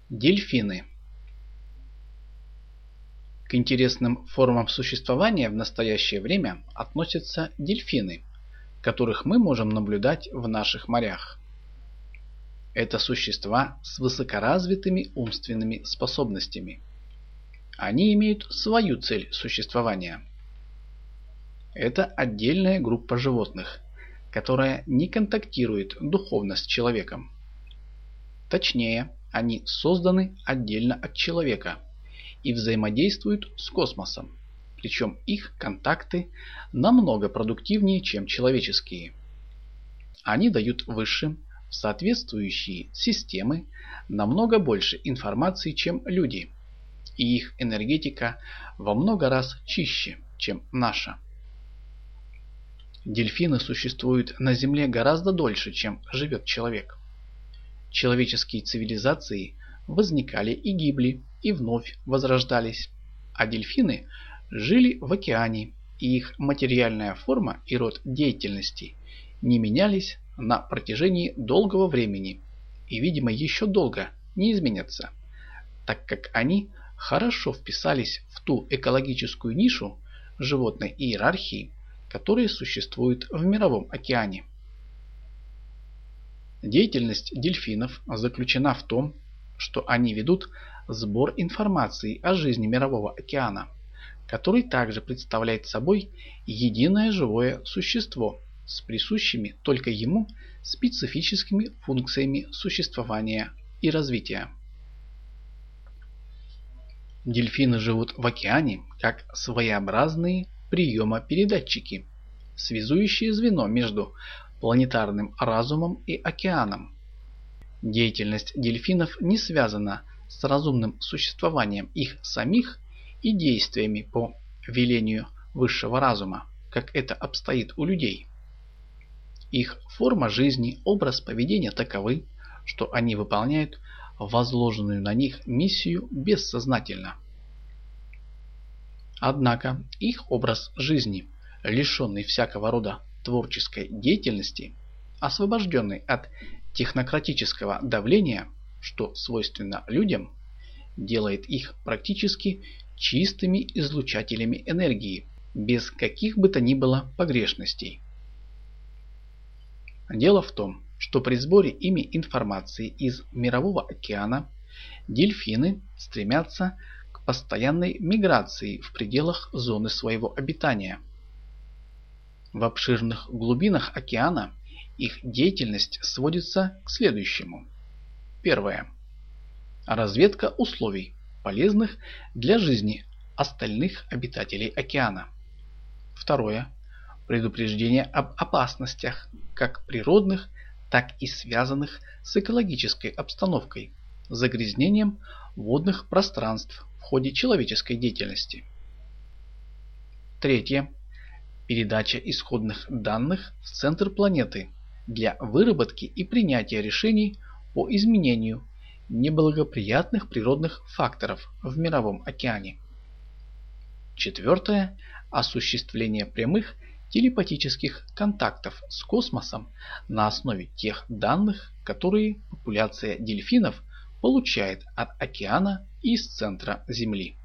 Дельфины. К интересным формам существования в настоящее время относятся дельфины, которых мы можем наблюдать в наших морях. Это существа с высокоразвитыми умственными способностями. Они имеют свою цель существования. Это отдельная группа животных, которая не контактирует духовно с человеком. Точнее, они созданы отдельно от человека и взаимодействуют с космосом, причем их контакты намного продуктивнее, чем человеческие. Они дают высшим в соответствующие системы намного больше информации, чем люди, и их энергетика во много раз чище, чем наша. Дельфины существуют на Земле гораздо дольше, чем живет человек. Человеческие цивилизации возникали и гибли, и вновь возрождались, а дельфины жили в океане, и их материальная форма и род деятельности не менялись на протяжении долгого времени и, видимо, еще долго не изменятся, так как они хорошо вписались в ту экологическую нишу животной иерархии, которая существует в мировом океане. Деятельность дельфинов заключена в том, что они ведут сбор информации о жизни мирового океана, который также представляет собой единое живое существо с присущими только ему специфическими функциями существования и развития. Дельфины живут в океане как своеобразные приемопередатчики, связующие звено между планетарным разумом и океаном. Деятельность дельфинов не связана с разумным существованием их самих и действиями по велению высшего разума, как это обстоит у людей. Их форма жизни, образ поведения таковы, что они выполняют возложенную на них миссию бессознательно. Однако их образ жизни, лишенный всякого рода творческой деятельности, освобожденный от технократического давления, что свойственно людям, делает их практически чистыми излучателями энергии, без каких бы то ни было погрешностей. Дело в том, что при сборе ими информации из мирового океана дельфины стремятся к постоянной миграции в пределах зоны своего обитания. В обширных глубинах океана их деятельность сводится к следующему. Первое. Разведка условий, полезных для жизни остальных обитателей океана. Второе. Предупреждение об опасностях, как природных, так и связанных с экологической обстановкой, загрязнением водных пространств в ходе человеческой деятельности. Третье. Передача исходных данных в центр планеты для выработки и принятия решений по изменению неблагоприятных природных факторов в мировом океане. Четвертое. Осуществление прямых телепатических контактов с космосом на основе тех данных, которые популяция дельфинов получает от океана и из центра Земли.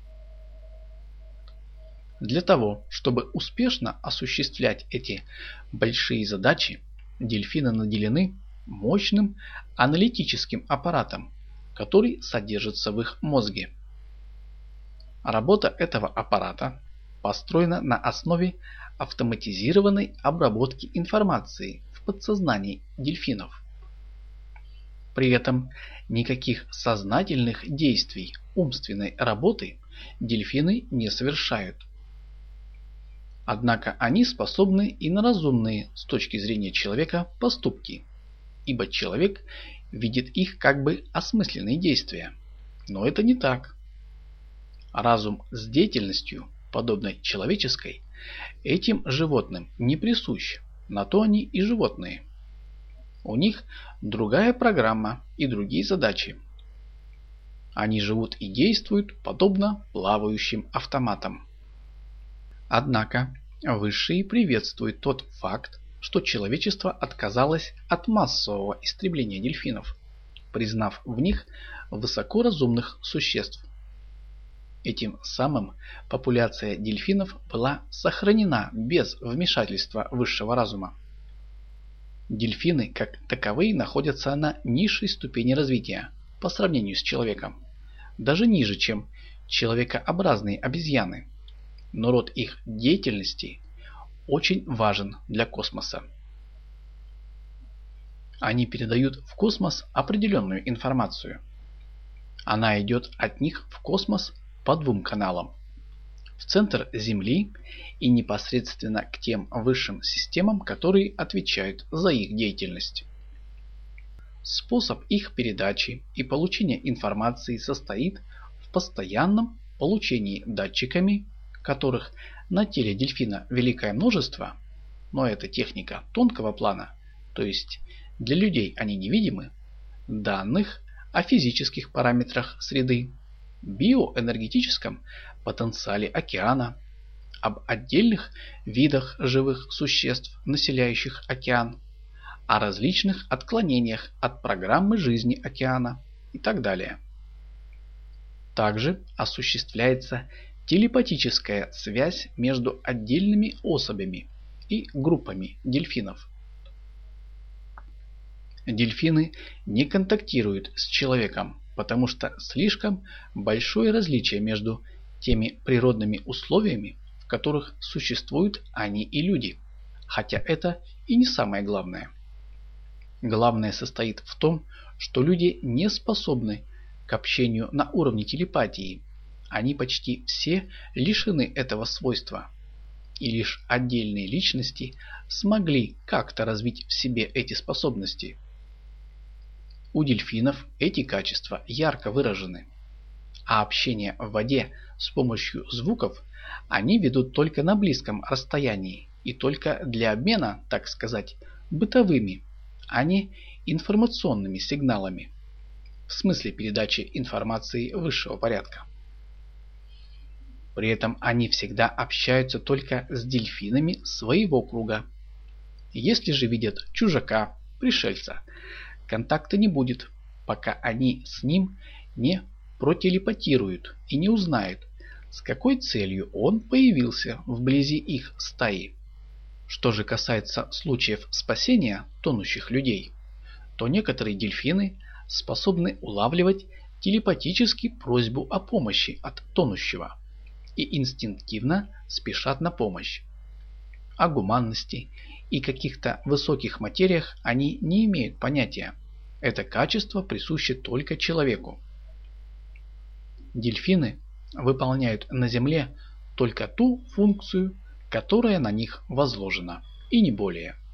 Для того, чтобы успешно осуществлять эти большие задачи, дельфины наделены мощным аналитическим аппаратом, который содержится в их мозге. Работа этого аппарата построена на основе автоматизированной обработки информации в подсознании дельфинов. При этом никаких сознательных действий умственной работы дельфины не совершают. Однако они способны и на разумные с точки зрения человека поступки, ибо человек видит их как бы осмысленные действия. Но это не так. Разум с деятельностью, подобной человеческой, этим животным не присущ, на то они и животные. У них другая программа и другие задачи. Они живут и действуют подобно плавающим автоматам. Однако высшие приветствуют тот факт, что человечество отказалось от массового истребления дельфинов. признав в них высокоразумных существ. Этим самым популяция дельфинов была сохранена без вмешательства высшего разума. Дельфины как таковые находятся на низшей ступени развития по сравнению с человеком, даже ниже, чем человекообразные обезьяны, но род их деятельности очень важен для космоса. Они передают в космос определенную информацию. Она идет от них в космос по двум каналам: в центр Земли и непосредственно к тем высшим системам, которые отвечают за их деятельность. Способ их передачи и получения информации состоит в постоянном получении датчиками, которых на теле дельфина великое множество, но это техника тонкого плана, то есть для людей они невидимы, данных о физических параметрах среды, биоэнергетическом потенциале океана, об отдельных видах живых существ, населяющих океан, о различных отклонениях от программы жизни океана и так далее. Также осуществляется телепатическая связь между отдельными особями и группами дельфинов. Дельфины не контактируют с человеком, потому что слишком большое различие между теми природными условиями, в которых существуют они и люди, хотя это и не самое главное. Главное состоит в том, что люди не способны к общению на уровне телепатии. Они почти все лишены этого свойства, и лишь отдельные личности смогли как-то развить в себе эти способности. У дельфинов эти качества ярко выражены, а общение в воде с помощью звуков они ведут только на близком расстоянии и только для обмена, так сказать, бытовыми, а не информационными сигналами, в смысле передачи информации высшего порядка. При этом они всегда общаются только с дельфинами своего круга. Если же видят чужака, пришельца, контакта не будет, пока они с ним не протелепатируют и не узнают, с какой целью он появился вблизи их стаи. Что же касается случаев спасения тонущих людей, то некоторые дельфины способны улавливать телепатически просьбу о помощи от тонущего и инстинктивно спешат на помощь. О гуманности и каких-то высоких материях они не имеют понятия. Это качество присуще только человеку. Дельфины выполняют на Земле только ту функцию, которая на них возложена, и не более.